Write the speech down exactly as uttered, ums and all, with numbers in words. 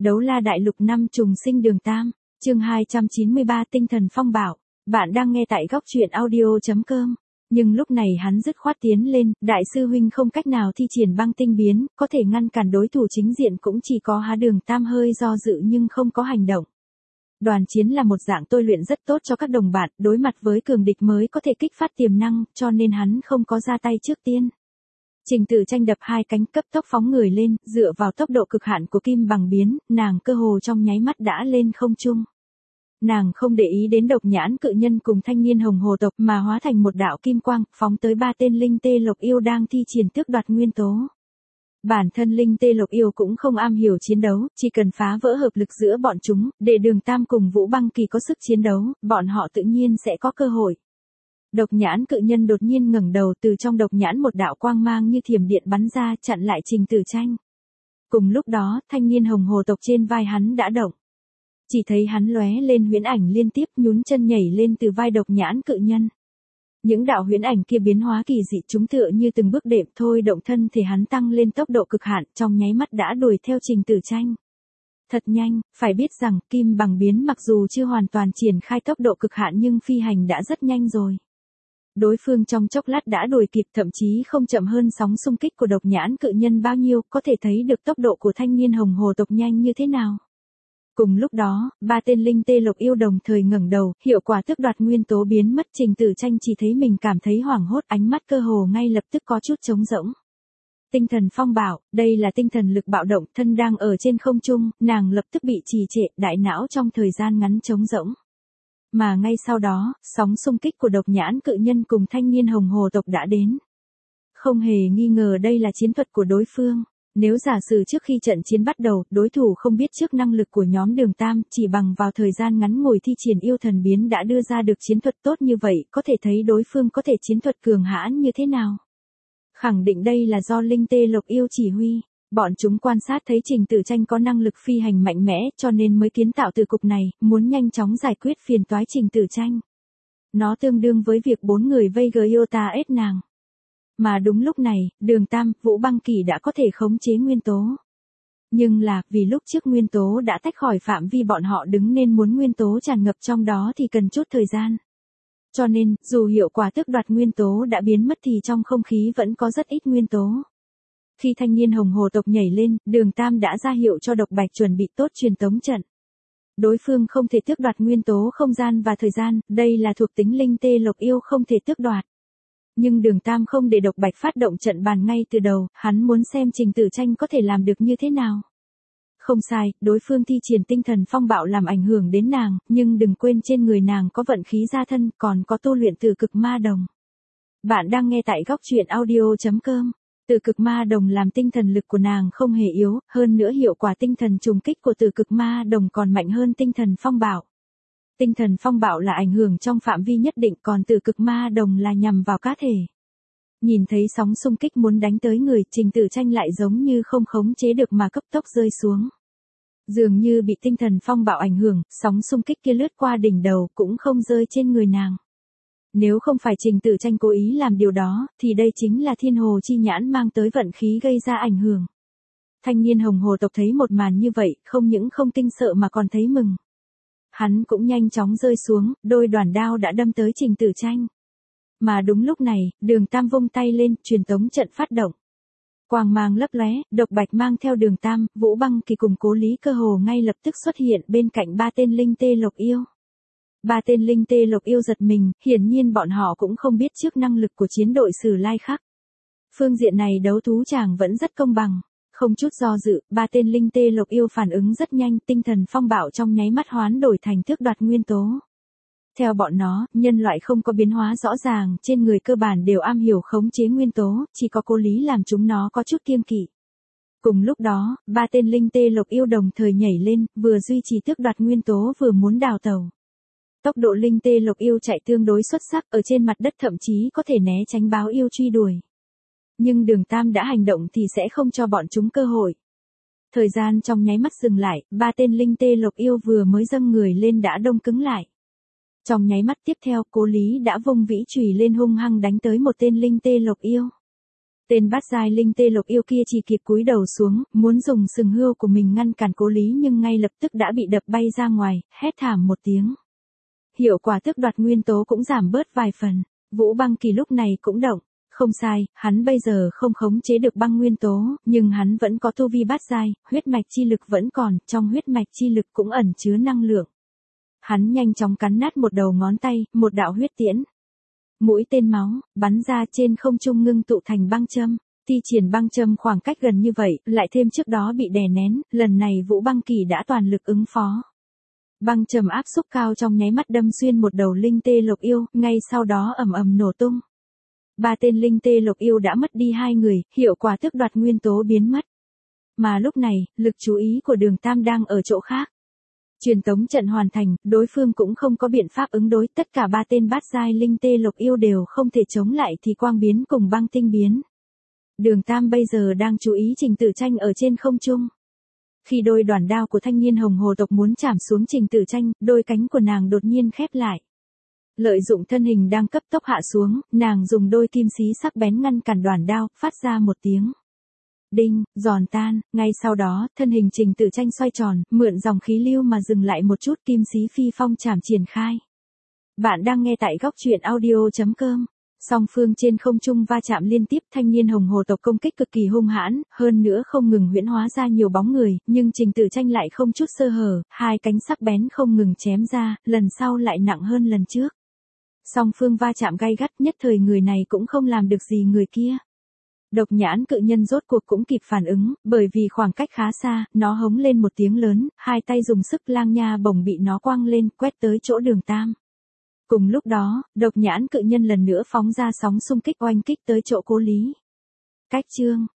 Đấu la đại lục năm trùng sinh đường tam, chương hai trăm chín mươi ba tinh thần phong bạo. Bạn đang nghe tại góc truyện audio.com. Nhưng lúc này hắn dứt khoát tiến lên, đại sư huynh không cách nào thi triển băng tinh biến, có thể ngăn cản đối thủ chính diện cũng chỉ có há đường tam hơi do dự nhưng không có hành động. Đoàn chiến là một dạng tôi luyện rất tốt cho các đồng bạn, đối mặt với cường địch mới có thể kích phát tiềm năng, cho nên hắn không có ra tay trước tiên. Trình Tử Tranh đập hai cánh cấp tốc phóng người lên, dựa vào tốc độ cực hạn của kim bằng biến, nàng cơ hồ trong nháy mắt đã lên không trung. Nàng không để ý đến độc nhãn cự nhân cùng thanh niên hồng hồ tộc mà hóa thành một đạo kim quang, phóng tới ba tên linh tê lộc yêu đang thi triển tước đoạt nguyên tố. Bản thân linh tê lộc yêu cũng không am hiểu chiến đấu, chỉ cần phá vỡ hợp lực giữa bọn chúng, để đường tam cùng Vũ Băng Kỳ có sức chiến đấu, bọn họ tự nhiên sẽ có cơ hội. Độc nhãn cự nhân đột nhiên ngẩng đầu, từ trong độc nhãn một đạo quang mang như thiểm điện bắn ra chặn lại Trình Tử Tranh. Cùng lúc đó, thanh niên hồng hồ tộc trên vai hắn đã động. Chỉ thấy hắn lóe lên huyễn ảnh liên tiếp nhún chân nhảy lên từ vai độc nhãn cự nhân. Những đạo huyễn ảnh kia biến hóa kỳ dị chúng tựa như từng bước đệm thôi động thân thể hắn tăng lên tốc độ cực hạn, trong nháy mắt đã đuổi theo Trình Tử Tranh. Thật nhanh, phải biết rằng kim bằng biến mặc dù chưa hoàn toàn triển khai tốc độ cực hạn nhưng phi hành đã rất nhanh rồi. Đối phương trong chốc lát đã đuổi kịp, thậm chí không chậm hơn sóng xung kích của độc nhãn cự nhân bao nhiêu, có thể thấy được tốc độ của thanh niên hồng hồ tộc nhanh như thế nào. Cùng lúc đó, ba tên linh tê lộc yêu đồng thời ngẩng đầu, hiệu quả tước đoạt nguyên tố biến mất. Trình Tử Tranh chỉ thấy mình cảm thấy hoảng hốt, ánh mắt cơ hồ ngay lập tức có chút trống rỗng. Tinh thần phong bạo, đây là tinh thần lực bạo động, thân đang ở trên không trung, nàng lập tức bị trì trệ, đại não trong thời gian ngắn trống rỗng. Mà ngay sau đó, sóng xung kích của độc nhãn cự nhân cùng thanh niên hồng hồ tộc đã đến. Không hề nghi ngờ đây là chiến thuật của đối phương. Nếu giả sử trước khi trận chiến bắt đầu, đối thủ không biết trước năng lực của nhóm đường tam, chỉ bằng vào thời gian ngắn ngủi thi triển yêu thần biến đã đưa ra được chiến thuật tốt như vậy, có thể thấy đối phương có thể chiến thuật cường hãn như thế nào. Khẳng định đây là do linh tê lộc yêu chỉ huy. Bọn chúng quan sát thấy Trình Tử Tranh có năng lực phi hành mạnh mẽ cho nên mới kiến tạo từ cục này, muốn nhanh chóng giải quyết phiền toái Trình Tử Tranh. Nó tương đương với việc bốn người vây Gyota ết nàng. Mà đúng lúc này, đường tam, Vũ Băng Kỳ đã có thể khống chế nguyên tố. Nhưng là, vì lúc trước nguyên tố đã tách khỏi phạm vi bọn họ đứng nên muốn nguyên tố tràn ngập trong đó thì cần chút thời gian. Cho nên, dù hiệu quả tước đoạt nguyên tố đã biến mất thì trong không khí vẫn có rất ít nguyên tố. Khi thanh niên hồng hồ tộc nhảy lên, đường tam đã ra hiệu cho độc bạch chuẩn bị tốt truyền tống trận. Đối phương không thể tước đoạt nguyên tố không gian và thời gian, đây là thuộc tính linh tê lộc yêu không thể tước đoạt. Nhưng đường tam không để độc bạch phát động trận bàn ngay từ đầu, hắn muốn xem Trình Tử Tranh có thể làm được như thế nào. Không sai, đối phương thi triển tinh thần phong bạo làm ảnh hưởng đến nàng, nhưng đừng quên trên người nàng có vận khí gia thân, còn có tu luyện từ cực ma đồng. Bạn đang nghe tại góc truyện audio.com. Từ cực ma đồng làm tinh thần lực của nàng không hề yếu, hơn nữa hiệu quả tinh thần trùng kích của từ cực ma đồng còn mạnh hơn tinh thần phong bạo. Tinh thần phong bạo là ảnh hưởng trong phạm vi nhất định, còn từ cực ma đồng là nhằm vào cá thể. Nhìn thấy sóng xung kích muốn đánh tới người, Trình Tử Tranh lại giống như không khống chế được mà cấp tốc rơi xuống. Dường như bị tinh thần phong bạo ảnh hưởng, sóng xung kích kia lướt qua đỉnh đầu cũng không rơi trên người nàng. Nếu không phải Trình Tử Tranh cố ý làm điều đó, thì đây chính là thiên hồ chi nhãn mang tới vận khí gây ra ảnh hưởng. Thanh niên hồng hồ tộc thấy một màn như vậy, không những không kinh sợ mà còn thấy mừng. Hắn cũng nhanh chóng rơi xuống, đôi đoàn đao đã đâm tới Trình Tử Tranh. Mà đúng lúc này, đường tam vung tay lên, truyền tống trận phát động. Quang mang lấp lóe, độc bạch mang theo đường tam, Vũ Băng Kỳ cùng Cố Lý cơ hồ ngay lập tức xuất hiện bên cạnh ba tên linh tê lộc yêu. Ba tên linh tê lộc yêu giật mình, hiển nhiên bọn họ cũng không biết trước năng lực của chiến đội Sử Lai Khắc. Phương diện này đấu thú chàng vẫn rất công bằng. Không chút do dự, ba tên linh tê lộc yêu phản ứng rất nhanh, tinh thần phong bạo trong nháy mắt hoán đổi thành tước đoạt nguyên tố. Theo bọn nó, nhân loại không có biến hóa rõ ràng, trên người cơ bản đều am hiểu khống chế nguyên tố, chỉ có Cố Lý làm chúng nó có chút kiêng kỵ. Cùng lúc đó, ba tên linh tê lộc yêu đồng thời nhảy lên, vừa duy trì tước đoạt nguyên tố vừa muốn đào tẩu. Tốc độ linh tê lộc yêu chạy tương đối xuất sắc, ở trên mặt đất thậm chí có thể né tránh báo yêu truy đuổi. Nhưng đường tam đã hành động thì sẽ không cho bọn chúng cơ hội. Thời gian trong nháy mắt dừng lại, ba tên linh tê lộc yêu vừa mới dâng người lên đã đông cứng lại. Trong nháy mắt tiếp theo, Cố Lý đã vung vĩ chùy lên hung hăng đánh tới một tên linh tê lộc yêu. Tên bát giai linh tê lộc yêu kia chỉ kịp cúi đầu xuống, muốn dùng sừng hươu của mình ngăn cản Cố Lý nhưng ngay lập tức đã bị đập bay ra ngoài, hét thảm một tiếng. Hiệu quả tước đoạt nguyên tố cũng giảm bớt vài phần. Vũ Băng Kỳ lúc này cũng động. Không sai, hắn bây giờ không khống chế được băng nguyên tố, nhưng hắn vẫn có tu vi bát giai, huyết mạch chi lực vẫn còn, trong huyết mạch chi lực cũng ẩn chứa năng lượng. Hắn nhanh chóng cắn nát một đầu ngón tay, một đạo huyết tiễn. Mũi tên máu, bắn ra trên không trung ngưng tụ thành băng châm. Thi triển băng châm khoảng cách gần như vậy, lại thêm trước đó bị đè nén, lần này Vũ Băng Kỳ đã toàn lực ứng phó. Băng châm áp xúc cao trong nháy mắt đâm xuyên một đầu linh tê lộc yêu, ngay sau đó ầm ầm nổ tung. Ba tên linh tê lộc yêu đã mất đi hai người, hiệu quả tước đoạt nguyên tố biến mất. Mà lúc này, lực chú ý của Đường Tam đang ở chỗ khác. Truyền tống trận hoàn thành, đối phương cũng không có biện pháp ứng đối, tất cả ba tên bát giai linh tê lộc yêu đều không thể chống lại thì quang biến cùng băng tinh biến. Đường Tam bây giờ đang chú ý Trình Tử Tranh ở trên không trung. Khi đôi đoản đao của thanh niên hồng hồ tộc muốn chạm xuống Trình Tử Tranh, đôi cánh của nàng đột nhiên khép lại. Lợi dụng thân hình đang cấp tốc hạ xuống, nàng dùng đôi kim xí sắc bén ngăn cản đoản đao, phát ra một tiếng đinh, giòn tan, ngay sau đó, thân hình Trình Tử Tranh xoay tròn, mượn dòng khí lưu mà dừng lại một chút, kim xí phi phong chảm triển khai. Bạn đang nghe tại góc truyện audio chấm com. Song phương trên không trung va chạm liên tiếp, thanh niên hồng hồ tộc công kích cực kỳ hung hãn, hơn nữa không ngừng huyễn hóa ra nhiều bóng người, nhưng Trình Tử Tranh lại không chút sơ hở, hai cánh sắc bén không ngừng chém ra, lần sau lại nặng hơn lần trước. Song phương va chạm gay gắt, nhất thời người này cũng không làm được gì người kia. Độc nhãn cự nhân rốt cuộc cũng kịp phản ứng, bởi vì khoảng cách khá xa, nó hống lên một tiếng lớn, hai tay dùng sức lang nha bổng bị nó quăng lên, quét tới chỗ Đường Tam. Cùng lúc đó, độc nhãn cự nhân lần nữa phóng ra sóng xung kích oanh kích tới chỗ Cố Lý. Cách chương,